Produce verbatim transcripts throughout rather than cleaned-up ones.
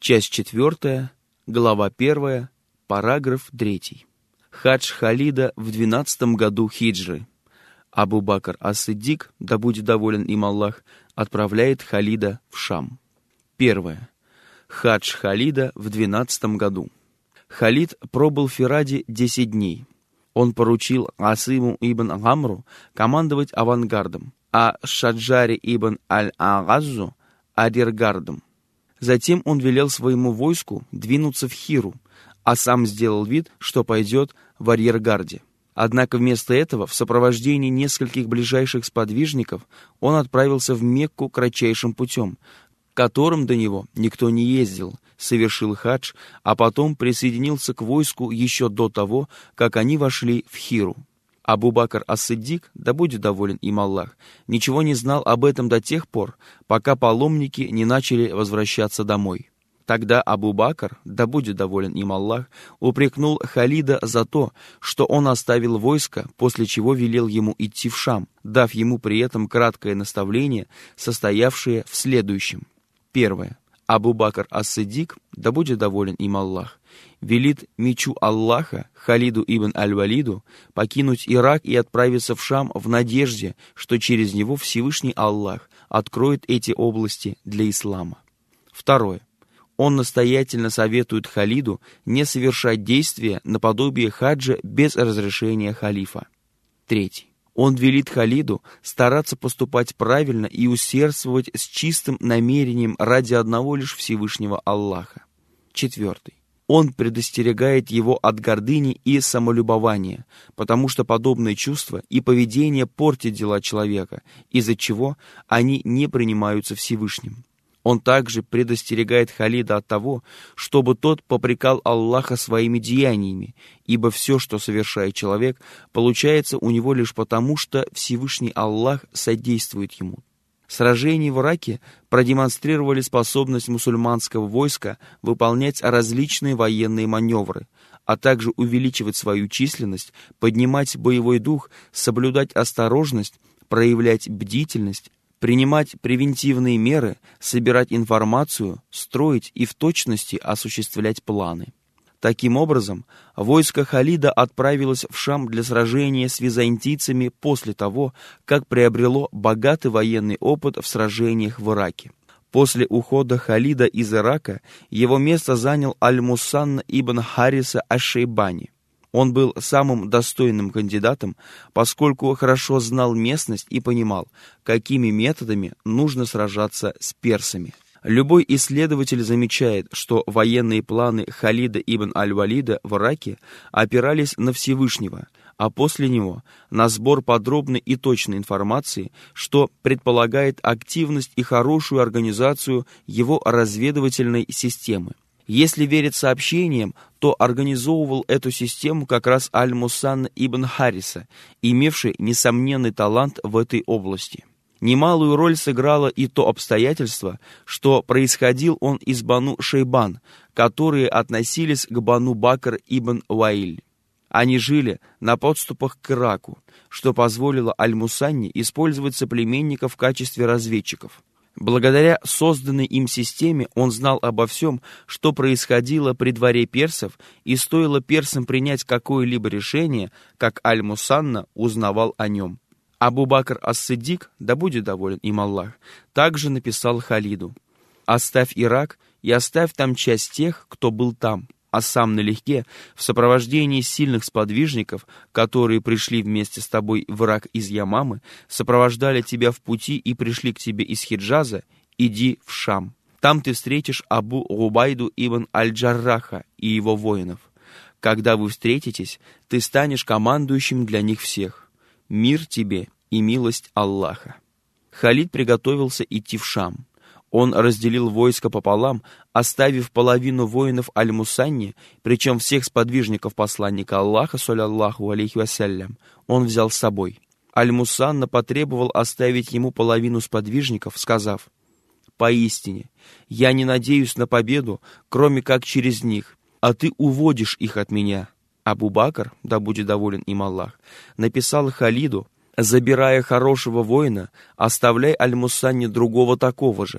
Часть четвертая, глава первая, параграф третий. Хадж Халида в двенадцатом году хиджры. Абу-Бакр ас-Сиддик, да будет доволен им Аллах, отправляет Халида в Шам. Первое. Хадж Халида в двенадцатом году. Халид пробыл в Фираде десять дней. Он поручил Асиму ибн Гамру командовать авангардом, а Шаджаре ибн Аль-Агаззу — арьергардом. Затем он велел своему войску двинуться в Хиру, а сам сделал вид, что пойдет в арьергарде. Однако вместо этого, в сопровождении нескольких ближайших сподвижников, он отправился в Мекку кратчайшим путем, которым до него никто не ездил, совершил хадж, а потом присоединился к войску еще до того, как они вошли в Хиру. Абу-Бакр ас-Сиддик, да будет доволен им Аллах, ничего не знал об этом до тех пор, пока паломники не начали возвращаться домой. Тогда Абу-Бакр, да будет доволен им Аллах, упрекнул Халида за то, что он оставил войско, после чего велел ему идти в Шам, дав ему при этом краткое наставление, состоявшее в следующем. Первое. Абу-Бакр ас-Сиддик, да будет доволен им Аллах, велит мечу Аллаха Халиду ибн Аль-Валиду покинуть Ирак и отправиться в Шам в надежде, что через него Всевышний Аллах откроет эти области для ислама. Второе. Он настоятельно советует Халиду не совершать действия наподобие хаджа без разрешения халифа. Третий. Он велит Халиду стараться поступать правильно и усердствовать с чистым намерением ради одного лишь Всевышнего Аллаха. Четвертый. Он предостерегает его от гордыни и самолюбования, потому что подобные чувства и поведение портят дела человека, из-за чего они не принимаются Всевышним. Он также предостерегает Халида от того, чтобы тот попрекал Аллаха своими деяниями, ибо все, что совершает человек, получается у него лишь потому, что Всевышний Аллах содействует ему. Сражения в Ираке продемонстрировали способность мусульманского войска выполнять различные военные маневры, а также увеличивать свою численность, поднимать боевой дух, соблюдать осторожность, проявлять бдительность, принимать превентивные меры, собирать информацию, строить и в точности осуществлять планы. Таким образом, войско Халида отправилось в Шам для сражения с византийцами после того, как приобрело богатый военный опыт в сражениях в Ираке. После ухода Халида из Ирака его место занял Аль-Мусанна ибн Хариса аш-Шейбани. Он был самым достойным кандидатом, поскольку хорошо знал местность и понимал, какими методами нужно сражаться с персами. Любой исследователь замечает, что военные планы Халида ибн Аль-Валида в Ираке опирались на Всевышнего, а после него на сбор подробной и точной информации, что предполагает активность и хорошую организацию его разведывательной системы. Если верить сообщениям, то организовывал эту систему как раз Аль-Мусанна ибн Хариса, имевший несомненный талант в этой области. Немалую роль сыграло и то обстоятельство, что происходил он из Бану Шейбан, которые относились к Бану Бакр ибн Уаиль. Они жили на подступах к Ираку, что позволило Аль-Мусанне использовать соплеменников в качестве разведчиков. Благодаря созданной им системе он знал обо всем, что происходило при дворе персов, и стоило персам принять какое-либо решение, как Аль-Мусанна узнавал о нем. Абу-Бакр ас-Сиддик, да будет доволен им Аллах, также написал Халиду: «Оставь Ирак и оставь там часть тех, кто был там, а сам налегке, в сопровождении сильных сподвижников, которые пришли вместе с тобой в Ирак из Ямамы, сопровождали тебя в пути и пришли к тебе из Хиджаза, иди в Шам. Там ты встретишь Абу Губайду ибн Аль-Джарраха и его воинов. Когда вы встретитесь, ты станешь командующим для них всех. Мир тебе и милость Аллаха». Халид приготовился идти в Шам. Он разделил войско пополам, оставив половину воинов Аль-Мусанне, причем всех сподвижников посланника Аллаха, саллаллаху алейхи вассалям, он взял с собой. Аль-Мусанна потребовал оставить ему половину сподвижников, сказав: «Поистине, я не надеюсь на победу, кроме как через них, а ты уводишь их от меня». Абу-Бакр, да будет доволен им Аллах, написал Халиду: «Забирая хорошего воина, оставляй Аль-Мусанне другого такого же,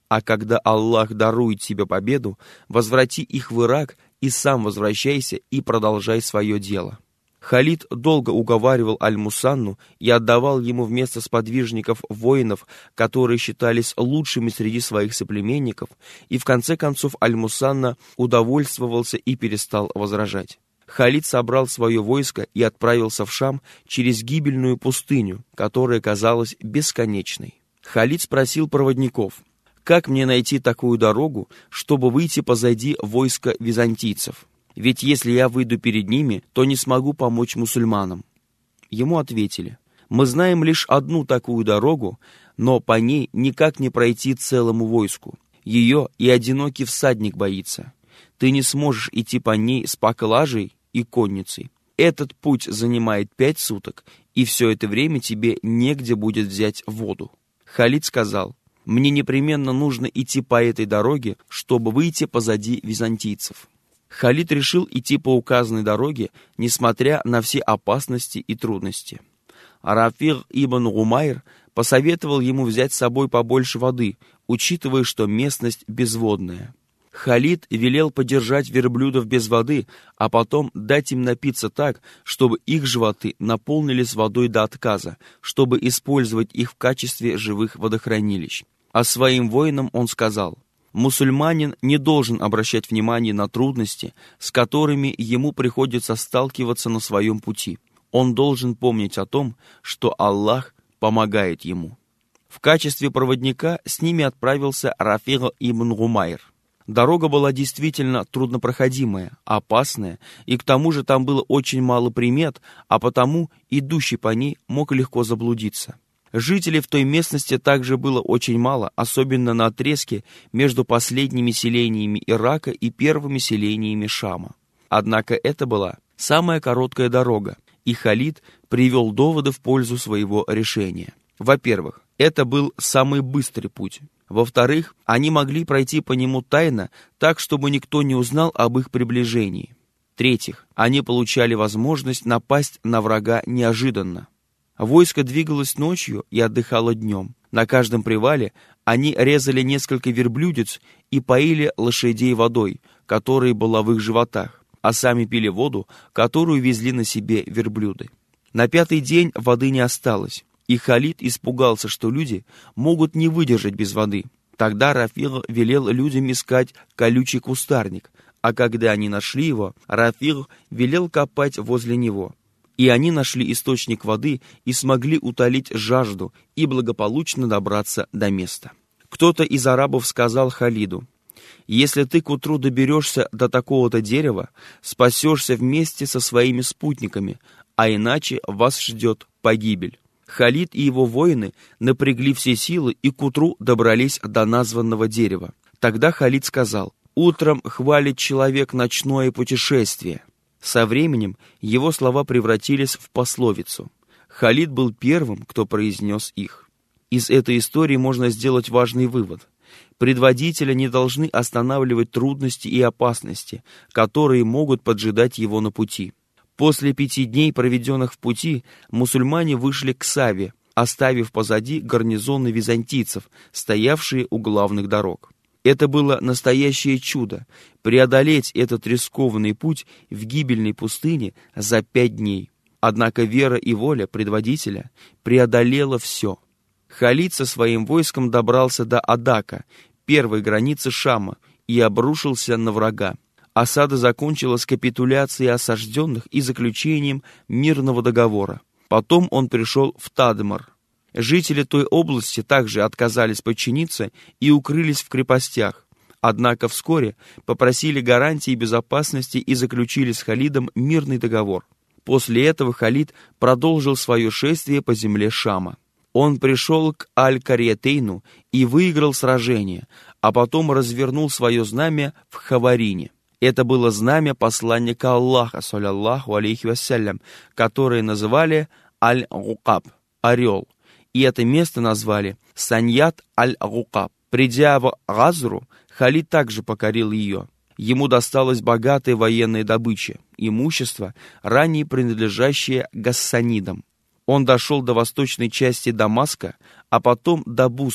А когда Аллах дарует тебе победу, возврати их в Ирак и сам возвращайся и продолжай свое дело». Халид долго уговаривал Аль-Мусанну и отдавал ему вместо сподвижников воинов, которые считались лучшими среди своих соплеменников, и в конце концов Аль-Мусанна удовольствовался и перестал возражать. Халид собрал свое войско и отправился в Шам через гибельную пустыню, которая казалась бесконечной. Халид спросил проводников: «Как мне найти такую дорогу, чтобы выйти позади войска византийцев? Ведь если я выйду перед ними, то не смогу помочь мусульманам». Ему ответили: «Мы знаем лишь одну такую дорогу, но по ней никак не пройти целому войску. Ее и одинокий всадник боится. Ты не сможешь идти по ней с поклажей и конницей. Этот путь занимает пять суток, и все это время тебе негде будет взять воду». Халид сказал: «Мне непременно нужно идти по этой дороге, чтобы выйти позади византийцев». Халид решил идти по указанной дороге, несмотря на все опасности и трудности. Рафиг ибн Гумайр посоветовал ему взять с собой побольше воды, учитывая, что местность безводная. Халид велел подержать верблюдов без воды, а потом дать им напиться так, чтобы их животы наполнились водой до отказа, чтобы использовать их в качестве живых водохранилищ. А своим воинам он сказал: «Мусульманин не должен обращать внимание на трудности, с которыми ему приходится сталкиваться на своем пути. Он должен помнить о том, что Аллах помогает ему». В качестве проводника с ними отправился Рафиг ибн Гумайр. Дорога была действительно труднопроходимая, опасная, и к тому же там было очень мало примет, а потому идущий по ней мог легко заблудиться. Жителей в той местности также было очень мало, особенно на отрезке между последними селениями Ирака и первыми селениями Шама. Однако это была самая короткая дорога, и Халид привел доводы в пользу своего решения. Во-первых, это был самый быстрый путь. Во-вторых, они могли пройти по нему тайно, так, чтобы никто не узнал об их приближении. В-третьих, они получали возможность напасть на врага неожиданно. Войско двигалось ночью и отдыхало днем. На каждом привале они резали несколько верблюдец и поили лошадей водой, которая была в их животах, а сами пили воду, которую везли на себе верблюды. На пятый день воды не осталось, и Халид испугался, что люди могут не выдержать без воды. Тогда Рафиг велел людям искать колючий кустарник, а когда они нашли его, Рафиг велел копать возле него. И они нашли источник воды и смогли утолить жажду и благополучно добраться до места. Кто-то из арабов сказал Халиду: «Если ты к утру доберешься до такого-то дерева, спасешься вместе со своими спутниками, а иначе вас ждет погибель». Халид и его воины напрягли все силы и к утру добрались до названного дерева. Тогда Халид сказал: «Утром хвалит человек ночное путешествие». Со временем его слова превратились в пословицу. Халид был первым, кто произнес их. Из этой истории можно сделать важный вывод. Предводителя не должны останавливать трудности и опасности, которые могут поджидать его на пути. После пяти дней, проведенных в пути, мусульмане вышли к Саве, оставив позади гарнизоны византийцев, стоявшие у главных дорог. Это было настоящее чудо — преодолеть этот рискованный путь в гибельной пустыне за пять дней. Однако вера и воля предводителя преодолела все. Халид со своим войском добрался до Адака, первой границы Шама, и обрушился на врага. Осада закончилась капитуляцией осажденных и заключением мирного договора. Потом он пришел в Тадмар. Жители той области также отказались подчиниться и укрылись в крепостях, однако вскоре попросили гарантии безопасности и заключили с Халидом мирный договор. После этого Халид продолжил свое шествие по земле Шама. Он пришел к Аль-Карьятейну и выиграл сражение, а потом развернул свое знамя в Хаварине. Это было знамя посланника Аллаха, саллаллаху алейхи вассалям, которое называли Аль-Гукаб, орел. И это место назвали Саньят аль-Гукаб. Придя в Газру, Халид также покорил ее. Ему досталась богатая военная добыча, имущество, ранее принадлежащее гассанидам. Он дошел до восточной части Дамаска, а потом до Бусры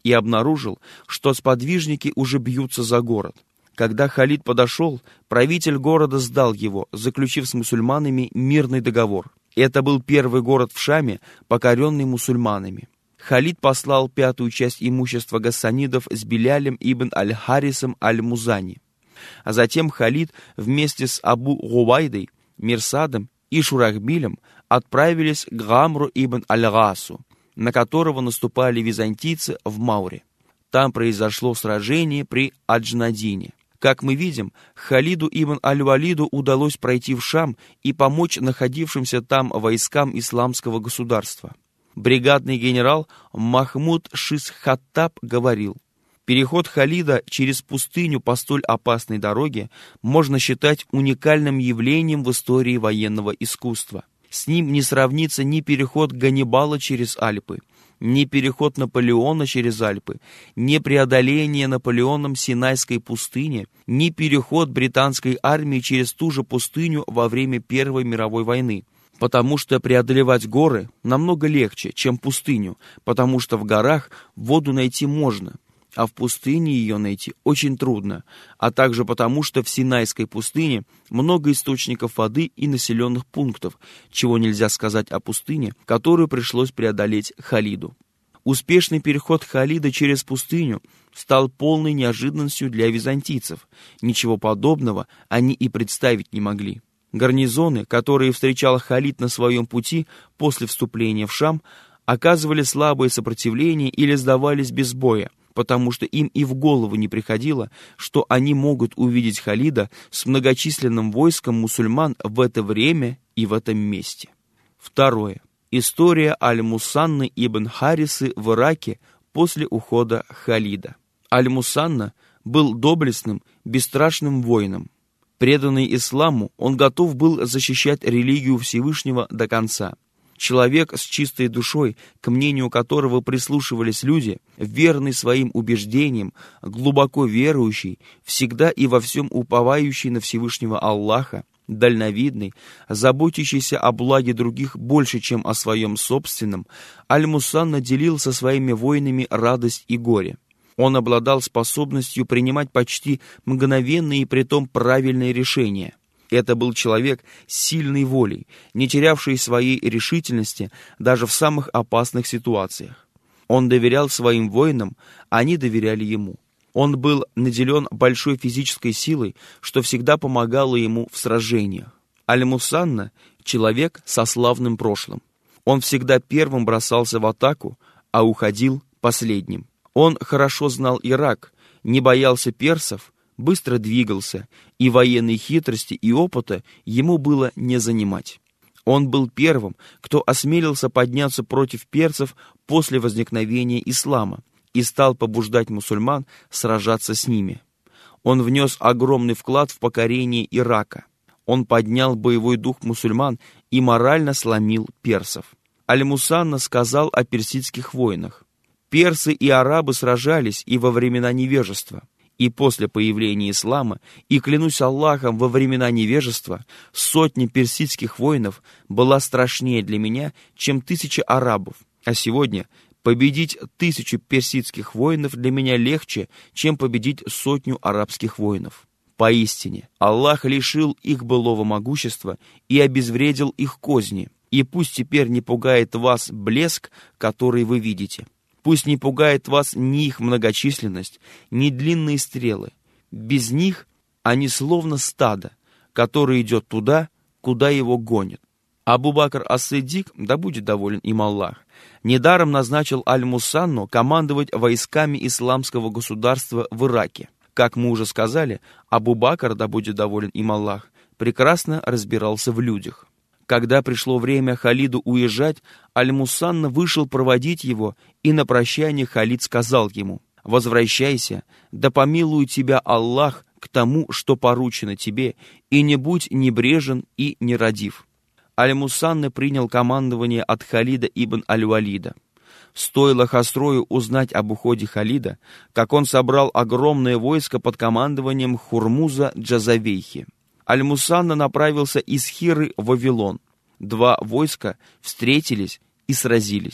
и обнаружил, что сподвижники уже бьются за город. Когда Халид подошел, правитель города сдал его, заключив с мусульманами мирный договор. Это был первый город в Шаме, покоренный мусульманами. Халид послал пятую часть имущества гассанидов с Билялем ибн аль-Харисом аль-Музани. А затем Халид вместе с Абу Гувайдой, Мирсадом и Шурахбилем отправились к Гамру ибн аль-Гасу, на которого наступали византийцы в Мауре. Там произошло сражение при Аджнадине. Как мы видим, Халиду ибн аль-Валиду удалось пройти в Шам и помочь находившимся там войскам исламского государства. Бригадный генерал Махмуд Шис-Хаттаб говорил: переход Халида через пустыню по столь опасной дороге можно считать уникальным явлением в истории военного искусства. С ним не сравнится ни переход Ганнибала через Альпы, ни переход Наполеона через Альпы, ни преодоление Наполеоном Синайской пустыни, ни переход британской армии через ту же пустыню во время Первой мировой войны. Потому что преодолевать горы намного легче, чем пустыню, потому что в горах воду найти можно, а в пустыне ее найти очень трудно, а также потому, что в Синайской пустыне много источников воды и населенных пунктов, чего нельзя сказать о пустыне, которую пришлось преодолеть Халиду. Успешный переход Халида через пустыню стал полной неожиданностью для византийцев. Ничего подобного они и представить не могли. Гарнизоны, которые встречал Халид на своем пути после вступления в Шам, оказывали слабое сопротивление или сдавались без боя, потому что им и в голову не приходило, что они могут увидеть Халида с многочисленным войском мусульман в это время и в этом месте. Второе. История Аль-Мусанны ибн Харисы в Ираке после ухода Халида. Аль-Мусанна был доблестным, бесстрашным воином. Преданный исламу, он готов был защищать религию Всевышнего до конца. Человек с чистой душой, к мнению которого прислушивались люди, верный своим убеждениям, глубоко верующий, всегда и во всем уповающий на Всевышнего Аллаха, дальновидный, заботящийся о благе других больше, чем о своем собственном, Аль-Мусанна делил со своими воинами радость и горе. Он обладал способностью принимать почти мгновенные и притом правильные решения. Это был человек с сильной волей, не терявший своей решительности даже в самых опасных ситуациях. Он доверял своим воинам, а они доверяли ему. Он был наделен большой физической силой, что всегда помогало ему в сражениях. Аль-Мусанна — человек со славным прошлым. Он всегда первым бросался в атаку, а уходил последним. Он хорошо знал Ирак, не боялся персов, быстро двигался, и военной хитрости и опыта ему было не занимать. Он был первым, кто осмелился подняться против персов после возникновения ислама и стал побуждать мусульман сражаться с ними. Он внес огромный вклад в покорение Ирака. Он поднял боевой дух мусульман и морально сломил персов. Аль-Мусанна сказал о персидских войнах: персы и арабы сражались и во времена невежества, и после появления ислама, и, клянусь Аллахом, во времена невежества сотни персидских воинов была страшнее для меня, чем тысяча арабов, а сегодня победить тысячу персидских воинов для меня легче, чем победить сотню арабских воинов. Поистине, Аллах лишил их былого могущества и обезвредил их козни, и пусть теперь не пугает вас блеск, который вы видите. Пусть не пугает вас ни их многочисленность, ни длинные стрелы. Без них они словно стадо, которое идет туда, куда его гонят. Абу-Бакр ас-Сиддик, да будет доволен им Аллах, недаром назначил Аль-Мусанну командовать войсками исламского государства в Ираке. Как мы уже сказали, Абу-Бакр, да будет доволен им Аллах, прекрасно разбирался в людях. Когда пришло время Халиду уезжать, Аль-Мусанна вышел проводить его, и на прощание Халид сказал ему: «Возвращайся, да помилует тебя Аллах к тому, что поручено тебе, и не будь небрежен и нерадив». Аль-Мусанна принял командование от Халида ибн аль-Валида. Стоило Хасрою узнать об уходе Халида, как он собрал огромное войско под командованием Хурмуза Джазавейхи. Аль-Мусанна направился из Хиры в Вавилон. Два войска встретились и сразились.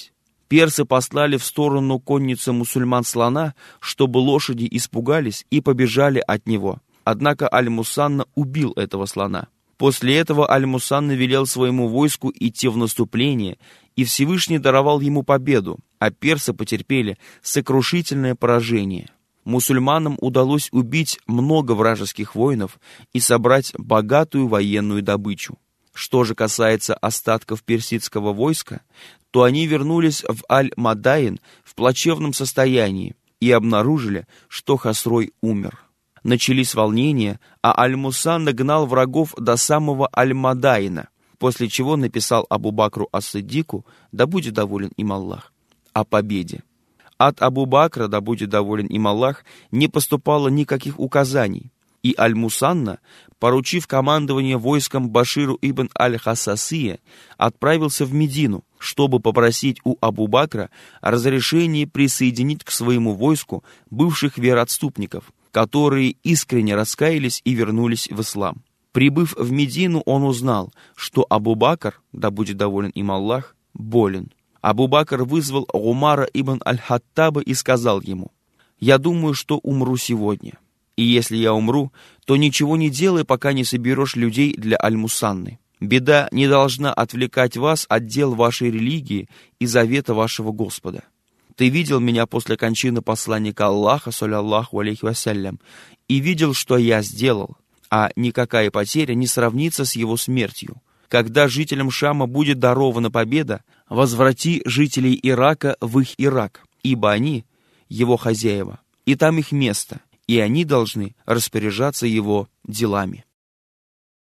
Персы послали в сторону конницы мусульман слона, чтобы лошади испугались и побежали от него. Однако Аль-Мусанна убил этого слона. После этого Аль-Мусанна велел своему войску идти в наступление, и Всевышний даровал ему победу, а персы потерпели сокрушительное поражение. Мусульманам удалось убить много вражеских воинов и собрать богатую военную добычу. Что же касается остатков персидского войска, то они вернулись в Аль-Мадаин в плачевном состоянии и обнаружили, что Хосрой умер. Начались волнения, а Аль-Мусанна гнал врагов до самого Аль-Мадаина, после чего написал Абу-Бакру ас-Сиддику, да будет доволен им Аллах, о победе. От Абу-Бакра, да будет доволен им Аллах, не поступало никаких указаний, и Аль-Мусанна, поручив командование войском Баширу ибн Аль-Хасасия, отправился в Медину, чтобы попросить у Абу-Бакра разрешение присоединить к своему войску бывших вероотступников, которые искренне раскаялись и вернулись в ислам. Прибыв в Медину, он узнал, что Абу-Бакр, да будет доволен им Аллах, болен. Абу-Бакр вызвал Умара ибн Аль-Хаттаба и сказал ему: «Я думаю, что умру сегодня. И если я умру, то ничего не делай, пока не соберешь людей для Аль-Мусанны. Беда не должна отвлекать вас от дел вашей религии и завета вашего Господа. Ты видел меня после кончины посланника Аллаха, саллаллаху алейхи вассалям, и видел, что я сделал, а никакая потеря не сравнится с его смертью. Когда жителям Шама будет дарована победа, возврати жителей Ирака в их Ирак, ибо они его хозяева, и там их место, и они должны распоряжаться его делами».